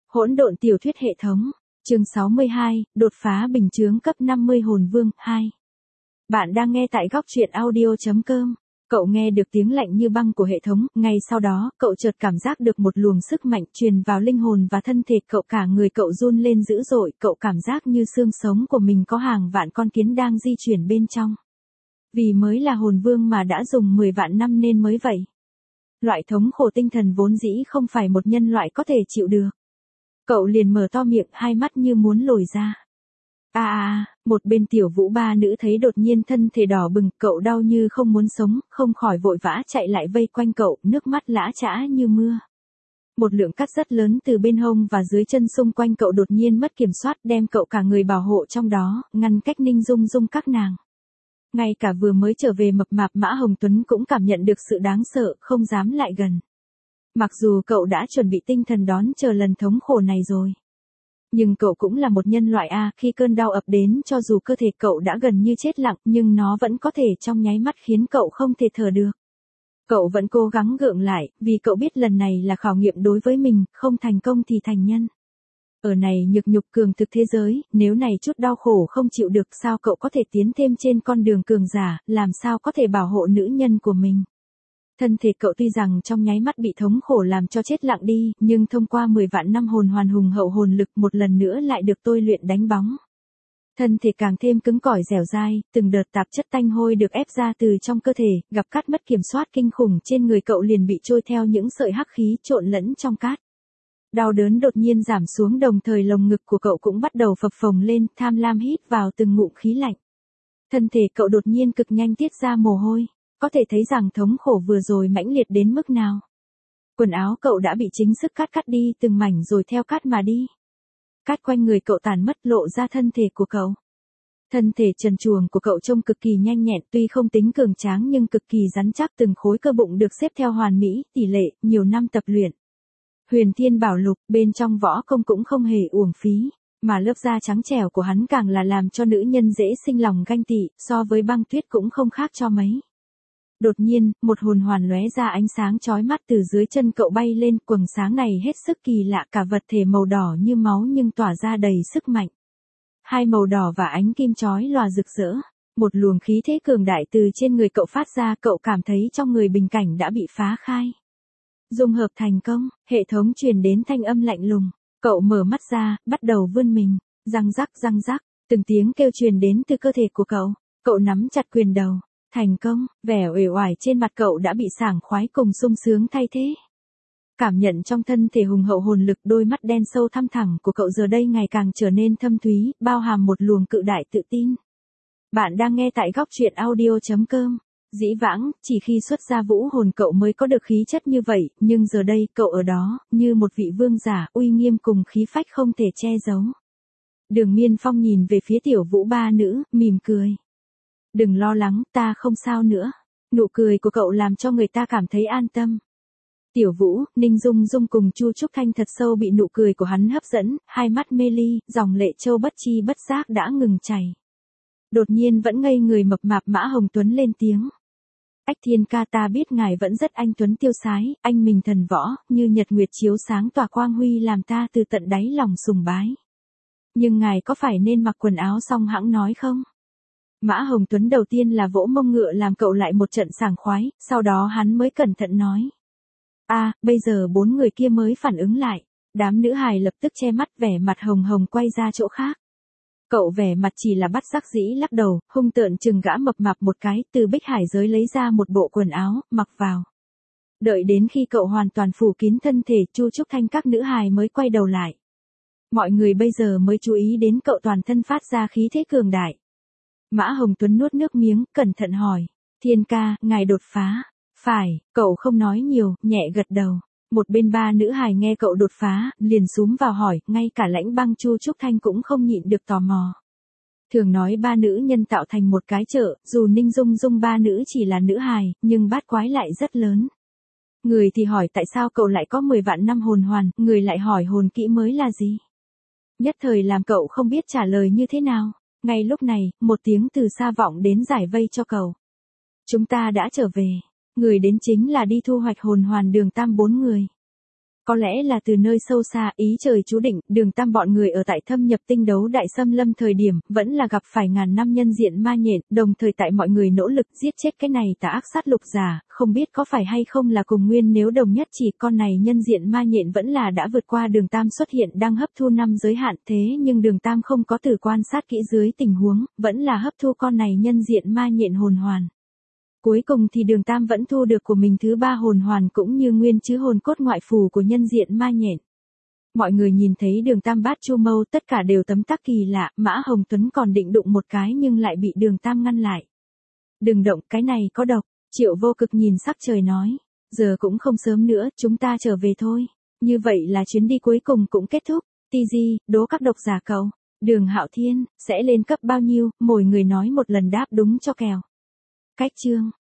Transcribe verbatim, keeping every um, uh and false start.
Hỗn độn tiểu thuyết hệ thống, chương sáu mươi hai, đột phá bình chướng cấp năm mươi hồn vương, hai. Bạn đang nghe tại góc truyện audio chấm com. Cậu nghe được tiếng lạnh như băng của hệ thống, ngay sau đó, cậu chợt cảm giác được một luồng sức mạnh truyền vào linh hồn và thân thể cậu, cả người cậu run lên dữ dội, cậu cảm giác như xương sống của mình có hàng vạn con kiến đang di chuyển bên trong. Vì mới là hồn vương mà đã dùng mười vạn năm nên mới vậy. Loại thống khổ tinh thần vốn dĩ không phải một nhân loại có thể chịu được. Cậu liền mở to miệng, hai mắt như muốn lồi ra. À à, một bên tiểu vũ ba nữ thấy đột nhiên thân thể đỏ bừng, cậu đau như không muốn sống, không khỏi vội vã chạy lại vây quanh cậu, nước mắt lã chã như mưa. Một lượng cát rất lớn từ bên hông và dưới chân xung quanh cậu đột nhiên mất kiểm soát, đem cậu cả người bảo hộ trong đó, ngăn cách Ninh Dung Dung các nàng. Ngay cả vừa mới trở về mập mạp Mã Hồng Tuấn cũng cảm nhận được sự đáng sợ, không dám lại gần. Mặc dù cậu đã chuẩn bị tinh thần đón chờ lần thống khổ này rồi. Nhưng cậu cũng là một nhân loại A, khi cơn đau ập đến cho dù cơ thể cậu đã gần như chết lặng, nhưng nó vẫn có thể trong nháy mắt khiến cậu không thể thở được. Cậu vẫn cố gắng gượng lại, vì cậu biết lần này là khảo nghiệm đối với mình, không thành công thì thành nhân. Ở này nhược nhục cường thực thế giới, nếu này chút đau khổ không chịu được, sao cậu có thể tiến thêm trên con đường cường giả, làm sao có thể bảo hộ nữ nhân của mình. Thân thể cậu tuy rằng trong nháy mắt bị thống khổ làm cho chết lặng đi, nhưng thông qua mười vạn năm hồn hoàn hùng hậu hồn lực một lần nữa lại được tôi luyện đánh bóng. Thân thể càng thêm cứng cỏi dẻo dai, từng đợt tạp chất tanh hôi được ép ra từ trong cơ thể, gặp cát mất kiểm soát kinh khủng trên người cậu liền bị trôi theo những sợi hắc khí trộn lẫn trong cát. Đau đớn đột nhiên giảm xuống, đồng thời lồng ngực của cậu cũng bắt đầu phập phồng lên, tham lam hít vào từng ngụm khí lạnh. Thân thể cậu đột nhiên cực nhanh tiết ra mồ hôi. Có thể thấy rằng thống khổ vừa rồi mãnh liệt đến mức nào. Quần áo cậu đã bị chính sức cát cắt đi từng mảnh rồi theo cát mà đi. Cát quanh người cậu tàn mất, lộ ra thân thể của cậu. Thân thể trần truồng của cậu trông cực kỳ nhanh nhẹn, tuy không tính cường tráng nhưng cực kỳ rắn chắc, từng khối cơ bụng được xếp theo hoàn mỹ, tỷ lệ, nhiều năm tập luyện. Huyền Thiên Bảo Lục, bên trong võ công cũng không hề uổng phí, mà lớp da trắng trẻo của hắn càng là làm cho nữ nhân dễ sinh lòng ganh tị, so với băng tuyết cũng không khác cho mấy. Đột nhiên, một hồn hoàn lóe ra ánh sáng chói mắt từ dưới chân cậu bay lên, quầng sáng này hết sức kỳ lạ, cả vật thể màu đỏ như máu nhưng tỏa ra đầy sức mạnh. Hai màu đỏ và ánh kim chói lòa rực rỡ, một luồng khí thế cường đại từ trên người cậu phát ra, cậu cảm thấy trong người bình cảnh đã bị phá khai. Dung hợp thành công, hệ thống truyền đến thanh âm lạnh lùng, cậu mở mắt ra, bắt đầu vươn mình, răng rắc răng rắc, từng tiếng kêu truyền đến từ cơ thể của cậu, cậu nắm chặt quyền đầu. Thành công, vẻ uể oải trên mặt cậu đã bị sảng khoái cùng sung sướng thay thế. Cảm nhận trong thân thể hùng hậu hồn lực, đôi mắt đen sâu thăm thẳm của cậu giờ đây ngày càng trở nên thâm thúy, bao hàm một luồng cự đại tự tin. Bạn đang nghe tại góc truyện audio chấm com. Dĩ vãng, chỉ khi xuất ra vũ hồn cậu mới có được khí chất như vậy, nhưng giờ đây cậu ở đó, như một vị vương giả, uy nghiêm cùng khí phách không thể che giấu. Đường Miên Phong nhìn về phía tiểu vũ ba nữ, mỉm cười. Đừng lo lắng, ta không sao nữa. Nụ cười của cậu làm cho người ta cảm thấy an tâm. Tiểu Vũ, Ninh Dung Dung cùng Chu Trúc Thanh thật sâu bị nụ cười của hắn hấp dẫn, hai mắt mê ly, dòng lệ châu bất chi bất giác đã ngừng chảy. Đột nhiên vẫn ngây người mập mạp Mã Hồng Tuấn lên tiếng. Ách Thiên ca, ta biết ngài vẫn rất anh tuấn tiêu sái, anh mình thần võ, như nhật nguyệt chiếu sáng tỏa quang huy, làm ta từ tận đáy lòng sùng bái. Nhưng ngài có phải nên mặc quần áo xong hãng nói không? Mã Hồng Tuấn đầu tiên là vỗ mông ngựa làm cậu lại một trận sảng khoái, sau đó hắn mới cẩn thận nói. À, bây giờ bốn người kia mới phản ứng lại. Đám nữ hài lập tức che mắt, vẻ mặt hồng hồng quay ra chỗ khác. Cậu vẻ mặt chỉ là bắt giác dĩ lắc đầu, hung tợn chừng gã mập mạp một cái, từ bích hải giới lấy ra một bộ quần áo, mặc vào. Đợi đến khi cậu hoàn toàn phủ kín thân thể, Chu Trúc Thanh các nữ hài mới quay đầu lại. Mọi người bây giờ mới chú ý đến cậu toàn thân phát ra khí thế cường đại. Mã Hồng Tuấn nuốt nước miếng, cẩn thận hỏi. Thiên ca, ngài đột phá. Phải, cậu không nói nhiều, nhẹ gật đầu. Một bên ba nữ hài nghe cậu đột phá, liền xúm vào hỏi, ngay cả Lãnh Băng Chu Trúc Thanh cũng không nhịn được tò mò. Thường nói ba nữ nhân tạo thành một cái chợ, dù Ninh Dung Dung ba nữ chỉ là nữ hài, nhưng bát quái lại rất lớn. Người thì hỏi tại sao cậu lại có mười vạn năm hồn hoàn, người lại hỏi hồn kỹ mới là gì. Nhất thời làm cậu không biết trả lời như thế nào. Ngay lúc này, một tiếng từ xa vọng đến giải vây cho cậu. Chúng ta đã trở về. Người đến chính là đi thu hoạch hồn hoàn Đường Tam bốn người. Có lẽ là từ nơi sâu xa, ý trời chú định, Đường Tam bọn người ở tại thâm nhập tinh đấu đại xâm lâm thời điểm, vẫn là gặp phải ngàn năm nhân diện ma nhện, đồng thời tại mọi người nỗ lực giết chết cái này tà ác sát lục giả, không biết có phải hay không là cùng nguyên nếu đồng nhất chỉ con này nhân diện ma nhện vẫn là đã vượt qua Đường Tam xuất hiện đang hấp thu năm giới hạn, thế nhưng Đường Tam không có từ quan sát kỹ dưới tình huống, vẫn là hấp thu con này nhân diện ma nhện hồn hoàn. Cuối cùng thì Đường Tam vẫn thu được của mình thứ ba hồn hoàn cũng như nguyên chứ hồn cốt ngoại phù của nhân diện ma nhện. Mọi người nhìn thấy Đường Tam bát chu mâu tất cả đều tấm tắc kỳ lạ, Mã Hồng Tuấn còn định đụng một cái nhưng lại bị Đường Tam ngăn lại. Đừng động, cái này có độc, Triệu Vô Cực nhìn sắc trời nói. Giờ cũng không sớm nữa, chúng ta trở về thôi. Như vậy là chuyến đi cuối cùng cũng kết thúc. Ti Di, đố các độc giả cậu. Đường Hạo Thiên, sẽ lên cấp bao nhiêu, mỗi người nói một lần đáp đúng cho kèo. Cách chương.